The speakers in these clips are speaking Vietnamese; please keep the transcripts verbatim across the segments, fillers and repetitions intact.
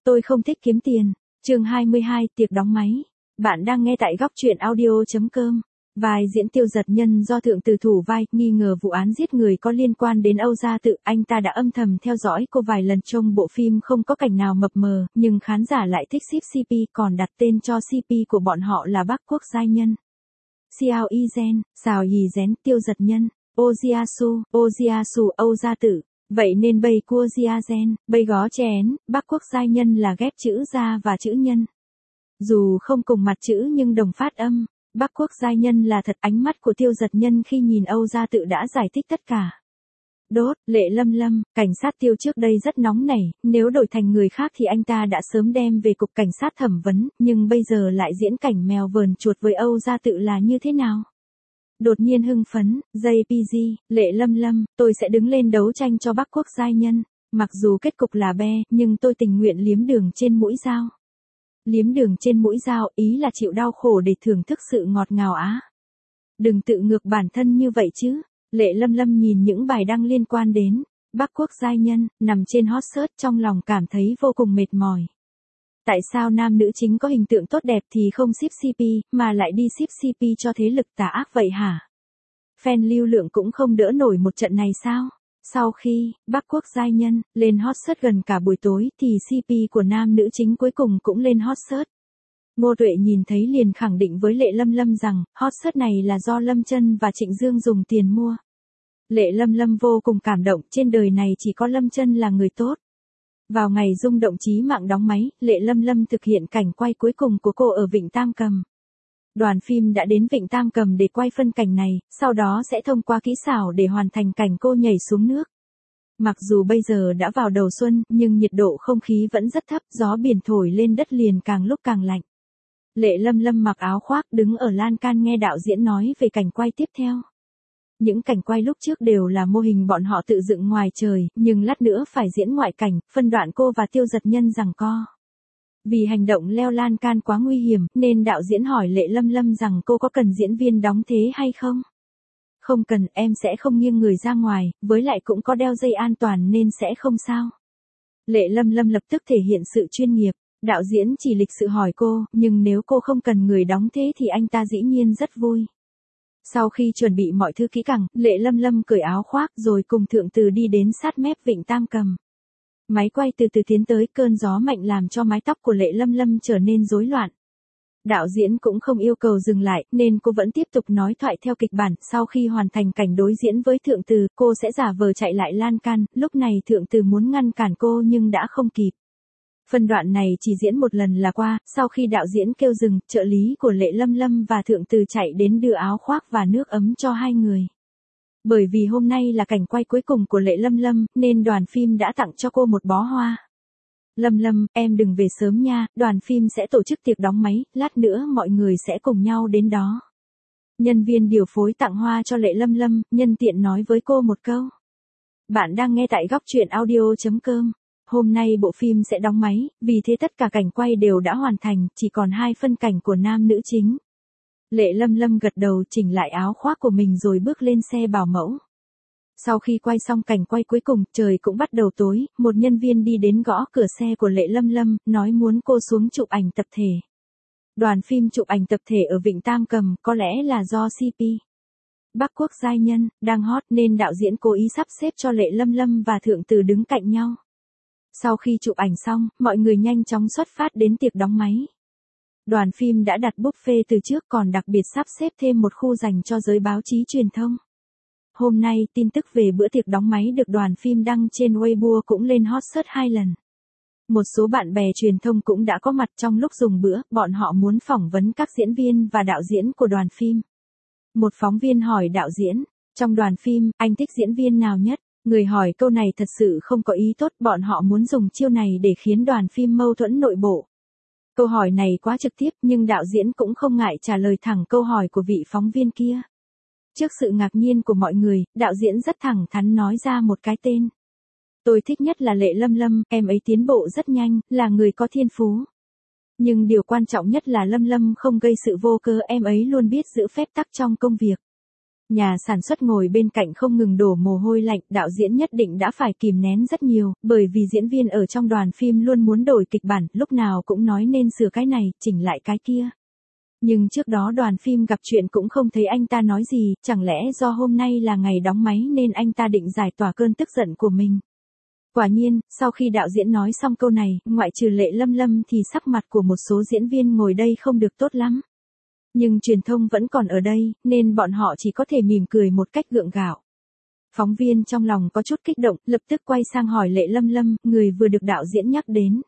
Tôi không thích kiếm tiền. Chương hai mươi hai, tiệc đóng máy. Bạn đang nghe tại góc truyện audio chấm com. Vai diễn Tiêu Dật Nhân do thượng tử thủ vai, nghi ngờ vụ án giết người có liên quan đến Âu Gia Tự. Anh ta đã âm thầm theo dõi cô vài lần trong bộ phim không có cảnh nào mập mờ, nhưng khán giả lại thích ship xê pê, còn đặt tên cho xê pê của bọn họ là Bắc Quốc Giai Nhân. Xiao Y Gen, Sào Yì Rén, Tiêu Dật Nhân, Ô Gia Su, Ô Gia Su, Âu Gia Tự. Vậy nên bây cua Gia Gen, bây gó chén, Bắc Quốc Giai Nhân là ghép chữ gia và chữ nhân. Dù không cùng mặt chữ nhưng đồng phát âm, Bắc Quốc Giai Nhân là thật. Ánh mắt của Tiêu Dật Nhân khi nhìn Âu Gia Tự đã giải thích tất cả. Đốt, Lệ Lâm Lâm, cảnh sát Tiêu trước đây rất nóng nảy, nếu đổi thành người khác thì anh ta đã sớm đem về cục cảnh sát thẩm vấn, nhưng bây giờ lại diễn cảnh mèo vờn chuột với Âu Gia Tự là như thế nào? Đột nhiên hưng phấn, jê pê giê, Lệ Lâm Lâm, tôi sẽ đứng lên đấu tranh cho Bắc Quốc Giai Nhân. Mặc dù kết cục là be, nhưng tôi tình nguyện liếm đường trên mũi dao. Liếm đường trên mũi dao, ý là chịu đau khổ để thưởng thức sự ngọt ngào á. Đừng tự ngược bản thân như vậy chứ. Lệ Lâm Lâm nhìn những bài đăng liên quan đến Bắc Quốc Giai Nhân, nằm trên hot search, trong lòng cảm thấy vô cùng mệt mỏi. Tại sao nam nữ chính có hình tượng tốt đẹp thì không ship xê pê, mà lại đi ship xê pê cho thế lực tà ác vậy hả? Fan lưu lượng cũng không đỡ nổi một trận này sao? Sau khi Bắc Quốc Giai Nhân lên hot search gần cả buổi tối thì xê pê của nam nữ chính cuối cùng cũng lên hot search. Ngô Tuệ nhìn thấy liền khẳng định với Lệ Lâm Lâm rằng hot search này là do Lâm Chân và Trịnh Dương dùng tiền mua. Lệ Lâm Lâm vô cùng cảm động, trên đời này chỉ có Lâm Chân là người tốt. Vào ngày rung động chí mạng đóng máy, Lệ Lâm Lâm thực hiện cảnh quay cuối cùng của cô ở Vịnh Tam Cầm. Đoàn phim đã đến Vịnh Tam Cầm để quay phân cảnh này, sau đó sẽ thông qua kỹ xảo để hoàn thành cảnh cô nhảy xuống nước. Mặc dù bây giờ đã vào đầu xuân, nhưng nhiệt độ không khí vẫn rất thấp, gió biển thổi lên đất liền càng lúc càng lạnh. Lệ Lâm Lâm mặc áo khoác đứng ở lan can nghe đạo diễn nói về cảnh quay tiếp theo. Những cảnh quay lúc trước đều là mô hình bọn họ tự dựng ngoài trời, nhưng lát nữa phải diễn ngoại cảnh, phân đoạn cô và Tiêu Dật Nhân giằng co. Vì hành động leo lan can quá nguy hiểm, nên đạo diễn hỏi Lệ Lâm Lâm rằng cô có cần diễn viên đóng thế hay không? Không cần, em sẽ không nghiêng người ra ngoài, với lại cũng có đeo dây an toàn nên sẽ không sao. Lệ Lâm Lâm lập tức thể hiện sự chuyên nghiệp. Đạo diễn chỉ lịch sự hỏi cô, nhưng nếu cô không cần người đóng thế thì anh ta dĩ nhiên rất vui. Sau khi chuẩn bị mọi thứ kỹ càng, Lệ Lâm Lâm cởi áo khoác rồi cùng thượng tử đi đến sát mép Vịnh Tam Cầm. Máy quay từ từ tiến tới, cơn gió mạnh làm cho mái tóc của Lệ Lâm Lâm trở nên rối loạn. Đạo diễn cũng không yêu cầu dừng lại, nên cô vẫn tiếp tục nói thoại theo kịch bản. Sau khi hoàn thành cảnh đối diễn với thượng tử, cô sẽ giả vờ chạy lại lan can, lúc này thượng tử muốn ngăn cản cô nhưng đã không kịp. Phân đoạn này chỉ diễn một lần là qua, sau khi đạo diễn kêu dừng, trợ lý của Lệ Lâm Lâm và thượng tử chạy đến đưa áo khoác và nước ấm cho hai người. Bởi vì hôm nay là cảnh quay cuối cùng của Lệ Lâm Lâm, nên đoàn phim đã tặng cho cô một bó hoa. Lâm Lâm, em đừng về sớm nha, đoàn phim sẽ tổ chức tiệc đóng máy, lát nữa mọi người sẽ cùng nhau đến đó. Nhân viên điều phối tặng hoa cho Lệ Lâm Lâm, nhân tiện nói với cô một câu. Bạn đang nghe tại góc truyện audio chấm com. Hôm nay bộ phim sẽ đóng máy, vì thế tất cả cảnh quay đều đã hoàn thành, chỉ còn hai phân cảnh của nam nữ chính. Lệ Lâm Lâm gật đầu chỉnh lại áo khoác của mình rồi bước lên xe bảo mẫu. Sau khi quay xong cảnh quay cuối cùng, trời cũng bắt đầu tối, một nhân viên đi đến gõ cửa xe của Lệ Lâm Lâm, nói muốn cô xuống chụp ảnh tập thể. Đoàn phim chụp ảnh tập thể ở Vịnh Tam Cầm, có lẽ là do xê pê Bắc Quốc Giai Nhân đang hot nên đạo diễn cố ý sắp xếp cho Lệ Lâm Lâm và thượng tử đứng cạnh nhau. Sau khi chụp ảnh xong, mọi người nhanh chóng xuất phát đến tiệc đóng máy. Đoàn phim đã đặt buffet từ trước, còn đặc biệt sắp xếp thêm một khu dành cho giới báo chí truyền thông. Hôm nay, tin tức về bữa tiệc đóng máy được đoàn phim đăng trên Weibo cũng lên hot search hai lần. Một số bạn bè truyền thông cũng đã có mặt trong lúc dùng bữa, bọn họ muốn phỏng vấn các diễn viên và đạo diễn của đoàn phim. Một phóng viên hỏi đạo diễn, trong đoàn phim, anh thích diễn viên nào nhất? Người hỏi câu này thật sự không có ý tốt, bọn họ muốn dùng chiêu này để khiến đoàn phim mâu thuẫn nội bộ. Câu hỏi này quá trực tiếp, nhưng đạo diễn cũng không ngại trả lời thẳng câu hỏi của vị phóng viên kia. Trước sự ngạc nhiên của mọi người, đạo diễn rất thẳng thắn nói ra một cái tên. Tôi thích nhất là Lệ Lâm Lâm, em ấy tiến bộ rất nhanh, là người có thiên phú. Nhưng điều quan trọng nhất là Lâm Lâm không gây sự vô cớ, em ấy luôn biết giữ phép tắc trong công việc. Nhà sản xuất ngồi bên cạnh không ngừng đổ mồ hôi lạnh, đạo diễn nhất định đã phải kìm nén rất nhiều, bởi vì diễn viên ở trong đoàn phim luôn muốn đổi kịch bản, lúc nào cũng nói nên sửa cái này, chỉnh lại cái kia. Nhưng trước đó đoàn phim gặp chuyện cũng không thấy anh ta nói gì, chẳng lẽ do hôm nay là ngày đóng máy nên anh ta định giải tỏa cơn tức giận của mình. Quả nhiên, sau khi đạo diễn nói xong câu này, ngoại trừ Lệ Lâm Lâm thì sắc mặt của một số diễn viên ngồi đây không được tốt lắm. Nhưng truyền thông vẫn còn ở đây, nên bọn họ chỉ có thể mỉm cười một cách gượng gạo. Phóng viên trong lòng có chút kích động, lập tức quay sang hỏi Lệ Lâm Lâm, người vừa được đạo diễn nhắc đến.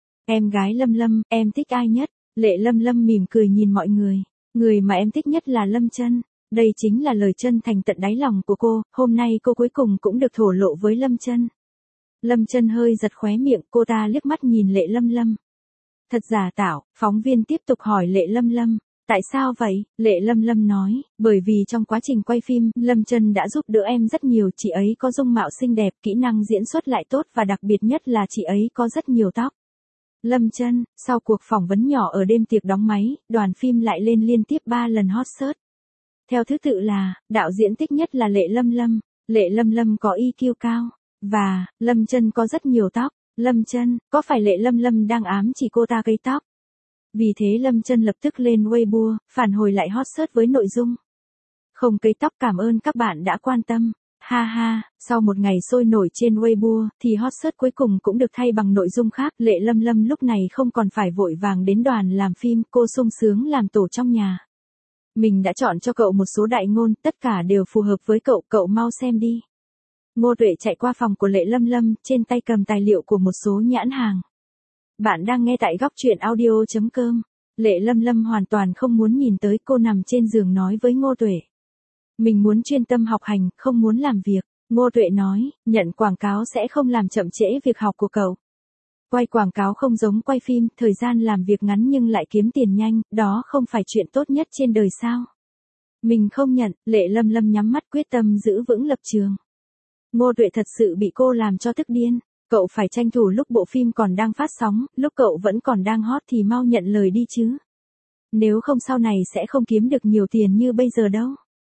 Em gái Lâm Lâm, em thích ai nhất? Lệ Lâm Lâm mỉm cười nhìn mọi người. Người mà em thích nhất là Lâm Chân. Đây chính là lời chân thành tận đáy lòng của cô, hôm nay cô cuối cùng cũng được thổ lộ với Lâm Chân. Lâm Chân hơi giật khóe miệng, cô ta liếc mắt nhìn Lệ Lâm Lâm. Thật giả tạo, phóng viên tiếp tục hỏi Lệ Lâm Lâm. Tại sao vậy? Lệ Lâm Lâm nói, bởi vì trong quá trình quay phim, Lâm Chân đã giúp đỡ em rất nhiều, chị ấy có dung mạo xinh đẹp, kỹ năng diễn xuất lại tốt và đặc biệt nhất là chị ấy có rất nhiều tóc. Lâm Chân, sau cuộc phỏng vấn nhỏ ở đêm tiệc đóng máy, đoàn phim lại lên liên tiếp ba lần hot search. Theo thứ tự là, đạo diễn thích nhất là Lệ Lâm Lâm, Lệ Lâm Lâm có i kiu cao, và, Lâm Chân có rất nhiều tóc. Lâm Chân, có phải Lệ Lâm Lâm đang ám chỉ cô ta cấy tóc? Vì thế Lâm Chân lập tức lên Weibo, phản hồi lại hot search với nội dung. Không cấy tóc, cảm ơn các bạn đã quan tâm. Ha ha, sau một ngày sôi nổi trên Weibo, thì hot search cuối cùng cũng được thay bằng nội dung khác. Lệ Lâm Lâm lúc này không còn phải vội vàng đến đoàn làm phim, cô sung sướng làm tổ trong nhà. Mình đã chọn cho cậu một số đại ngôn, tất cả đều phù hợp với cậu, cậu mau xem đi. Ngô Tuệ chạy qua phòng của Lệ Lâm Lâm, trên tay cầm tài liệu của một số nhãn hàng. Bạn đang nghe tại góc truyện audio chấm com. Lệ Lâm Lâm hoàn toàn không muốn nhìn tới, cô nằm trên giường nói với Ngô Tuệ. Mình muốn chuyên tâm học hành, không muốn làm việc. Ngô Tuệ nói, nhận quảng cáo sẽ không làm chậm trễ việc học của cậu. Quay quảng cáo không giống quay phim, thời gian làm việc ngắn nhưng lại kiếm tiền nhanh, đó không phải chuyện tốt nhất trên đời sao. Mình không nhận, Lệ Lâm Lâm nhắm mắt quyết tâm giữ vững lập trường. Ngô Tuệ thật sự bị cô làm cho tức điên. Cậu phải tranh thủ lúc bộ phim còn đang phát sóng, lúc cậu vẫn còn đang hot thì mau nhận lời đi chứ. Nếu không sau này sẽ không kiếm được nhiều tiền như bây giờ đâu.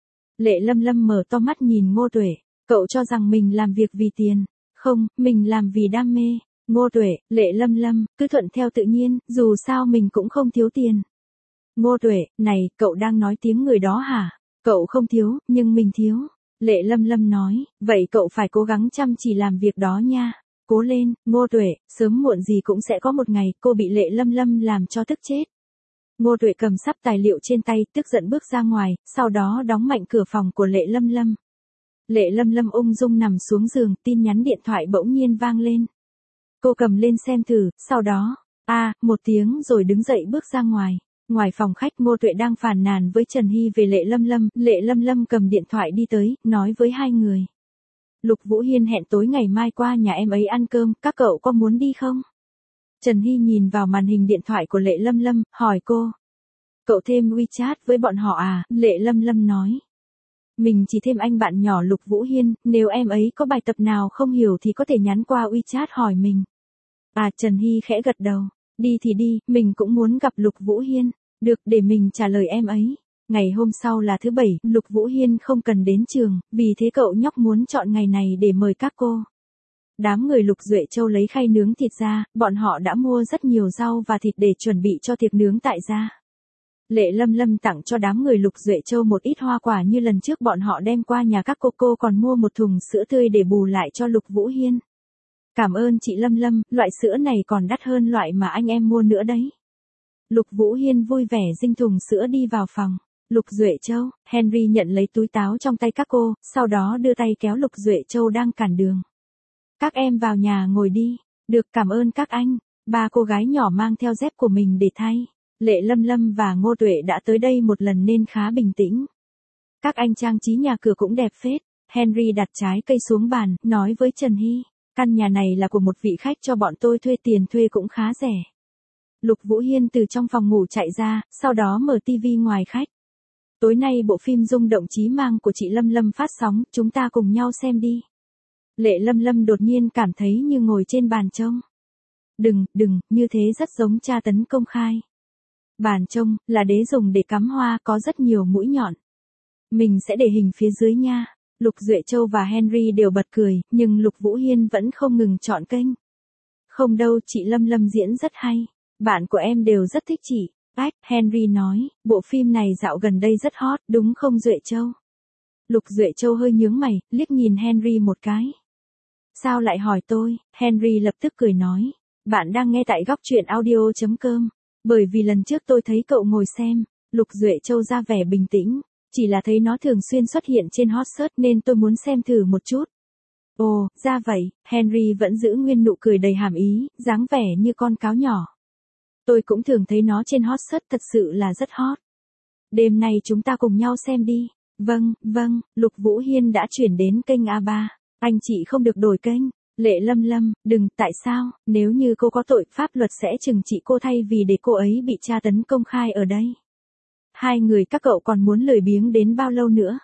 Lệ Lâm Lâm mở to mắt nhìn Ngô Tuệ, cậu cho rằng mình làm việc vì tiền. Không, mình làm vì đam mê. Ngô Tuệ, Lệ Lâm Lâm, cứ thuận theo tự nhiên, dù sao mình cũng không thiếu tiền. Ngô Tuệ, này, cậu đang nói tiếng người đó hả? Cậu không thiếu, nhưng mình thiếu. Lệ Lâm Lâm nói, vậy cậu phải cố gắng chăm chỉ làm việc đó nha. Cố lên, Ngô Tuệ, sớm muộn gì cũng sẽ có một ngày cô bị Lệ Lâm Lâm làm cho tức chết. Ngô Tuệ cầm sắp tài liệu trên tay, tức giận bước ra ngoài, sau đó đóng mạnh cửa phòng của Lệ Lâm Lâm. Lệ Lâm Lâm ung dung nằm xuống giường, tin nhắn điện thoại bỗng nhiên vang lên. Cô cầm lên xem thử, sau đó, a, à, một tiếng rồi đứng dậy bước ra ngoài. Ngoài phòng khách, Ngô Tuệ đang phàn nàn với Trần Hy về Lệ Lâm Lâm, Lệ Lâm Lâm cầm điện thoại đi tới, nói với hai người. Lục Vũ Hiên hẹn tối ngày mai qua nhà em ấy ăn cơm, các cậu có muốn đi không? Trần Hy nhìn vào màn hình điện thoại của Lệ Lâm Lâm, hỏi cô. Cậu thêm WeChat với bọn họ à? Lệ Lâm Lâm nói. Mình chỉ thêm anh bạn nhỏ Lục Vũ Hiên, nếu em ấy có bài tập nào không hiểu thì có thể nhắn qua WeChat hỏi mình. À, Trần Hy khẽ gật đầu. Đi thì đi, mình cũng muốn gặp Lục Vũ Hiên. Được, để mình trả lời em ấy. Ngày hôm sau là thứ bảy, Lục Vũ Hiên không cần đến trường, vì thế cậu nhóc muốn chọn ngày này để mời các cô. Đám người Lục Duệ Châu lấy khay nướng thịt ra, bọn họ đã mua rất nhiều rau và thịt để chuẩn bị cho tiệc nướng tại gia. Lệ Lâm Lâm tặng cho đám người Lục Duệ Châu một ít hoa quả như lần trước bọn họ đem qua nhà các cô, cô còn mua một thùng sữa tươi để bù lại cho Lục Vũ Hiên. Cảm ơn chị Lâm Lâm, loại sữa này còn đắt hơn loại mà anh em mua nữa đấy. Lục Vũ Hiên vui vẻ dinh thùng sữa đi vào phòng. Lục Duệ Châu, Henry nhận lấy túi táo trong tay các cô, sau đó đưa tay kéo Lục Duệ Châu đang cản đường. Các em vào nhà ngồi đi. Được, cảm ơn các anh. Ba cô gái nhỏ mang theo dép của mình để thay. Lệ Lâm Lâm và Ngô Tuệ đã tới đây một lần nên khá bình tĩnh. Các anh trang trí nhà cửa cũng đẹp phết. Henry đặt trái cây xuống bàn, nói với Trần Hy. Căn nhà này là của một vị khách cho bọn tôi thuê, tiền thuê cũng khá rẻ. Lục Vũ Hiên từ trong phòng ngủ chạy ra, sau đó mở tivi ngoài khách. Tối nay bộ phim Rung động chí mang của chị Lâm Lâm phát sóng, chúng ta cùng nhau xem đi. Lệ Lâm Lâm đột nhiên cảm thấy như ngồi trên bàn trông. Đừng, đừng, như thế rất giống tra tấn công khai. Bàn trông, là đế dùng để cắm hoa, có rất nhiều mũi nhọn. Mình sẽ để hình phía dưới nha. Lục Duệ Châu và Henry đều bật cười, nhưng Lục Vũ Hiên vẫn không ngừng chọn kênh. Không đâu, chị Lâm Lâm diễn rất hay. Bạn của em đều rất thích chị. Ách, Henry nói, bộ phim này dạo gần đây rất hot, đúng không Duệ Châu? Lục Duệ Châu hơi nhướng mày, liếc nhìn Henry một cái. Sao lại hỏi tôi? Henry lập tức cười nói. Bạn đang nghe tại góc truyện audio chấm com. Bởi vì lần trước tôi thấy cậu ngồi xem. Lục Duệ Châu ra vẻ bình tĩnh. Chỉ là thấy nó thường xuyên xuất hiện trên hot search nên tôi muốn xem thử một chút. Ồ, ra vậy, Henry vẫn giữ nguyên nụ cười đầy hàm ý, dáng vẻ như con cáo nhỏ. Tôi cũng thường thấy nó trên hot search, thật sự là rất hot. Đêm nay chúng ta cùng nhau xem đi. Vâng, vâng, Lục Vũ Hiên đã chuyển đến kênh a ba. Anh chị không được đổi kênh. Lệ Lâm Lâm, đừng, tại sao, nếu như cô có tội, pháp luật sẽ trừng trị cô thay vì để cô ấy bị tra tấn công khai ở đây. Hai người các cậu còn muốn lười biếng đến bao lâu nữa?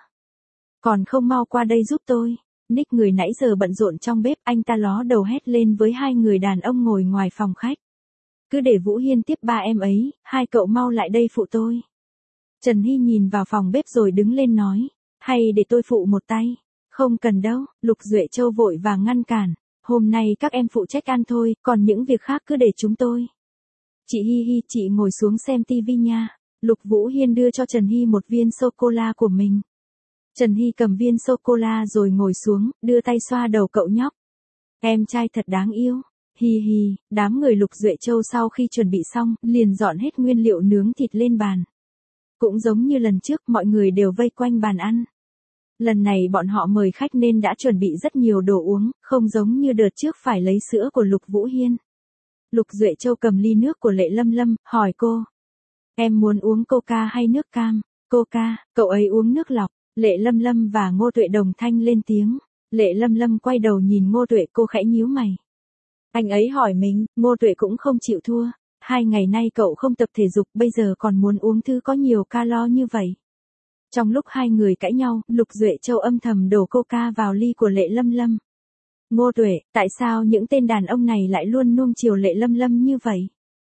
Còn không mau qua đây giúp tôi. Nick người nãy giờ bận rộn trong bếp, anh ta ló đầu hét lên với hai người đàn ông ngồi ngoài phòng khách. Cứ để Vũ Hiên tiếp ba em ấy, hai cậu mau lại đây phụ tôi. Trần Hy nhìn vào phòng bếp rồi đứng lên nói, hay để tôi phụ một tay. Không cần đâu, Lục Duệ Châu vội vàng ngăn cản. Hôm nay các em phụ trách ăn thôi, còn những việc khác cứ để chúng tôi. Chị Hi Hi, chị ngồi xuống xem tivi nha. Lục Vũ Hiên đưa cho Trần Hy một viên sô-cô-la của mình. Trần Hy cầm viên sô-cô-la rồi ngồi xuống, đưa tay xoa đầu cậu nhóc. Em trai thật đáng yêu. Hi hi, đám người Lục Duệ Châu sau khi chuẩn bị xong, liền dọn hết nguyên liệu nướng thịt lên bàn. Cũng giống như lần trước, mọi người đều vây quanh bàn ăn. Lần này bọn họ mời khách nên đã chuẩn bị rất nhiều đồ uống, không giống như đợt trước phải lấy sữa của Lục Vũ Hiên. Lục Duệ Châu cầm ly nước của Lệ Lâm Lâm, hỏi cô. Em muốn uống coca hay nước cam? Coca, cậu ấy uống nước lọc. Lệ Lâm Lâm và Ngô Tuệ đồng thanh lên tiếng. Lệ Lâm Lâm quay đầu nhìn Ngô Tuệ, cô khẽ nhíu mày. Anh ấy hỏi mình, Ngô Tuệ cũng không chịu thua. Hai ngày nay cậu không tập thể dục, bây giờ còn muốn uống thứ có nhiều calo như vậy. Trong lúc hai người cãi nhau, Lục Duệ Châu âm thầm đổ coca vào ly của Lệ Lâm Lâm. Ngô Tuệ, tại sao những tên đàn ông này lại luôn nuông chiều Lệ Lâm Lâm như vậy?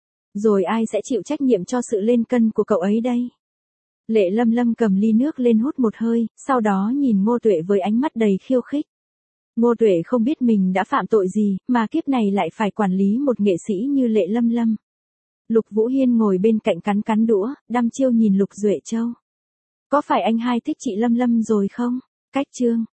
Rồi ai sẽ chịu trách nhiệm cho sự lên cân của cậu ấy đây? Lệ Lâm Lâm cầm ly nước lên hút một hơi, sau đó nhìn Ngô Tuệ với ánh mắt đầy khiêu khích. Ngô Tuệ không biết mình đã phạm tội gì, mà kiếp này lại phải quản lý một nghệ sĩ như Lệ Lâm Lâm. Lục Vũ Hiên ngồi bên cạnh cắn cắn đũa, đăm chiêu nhìn Lục Duệ Châu. Có phải anh hai thích chị Lâm Lâm rồi không? Cách chương.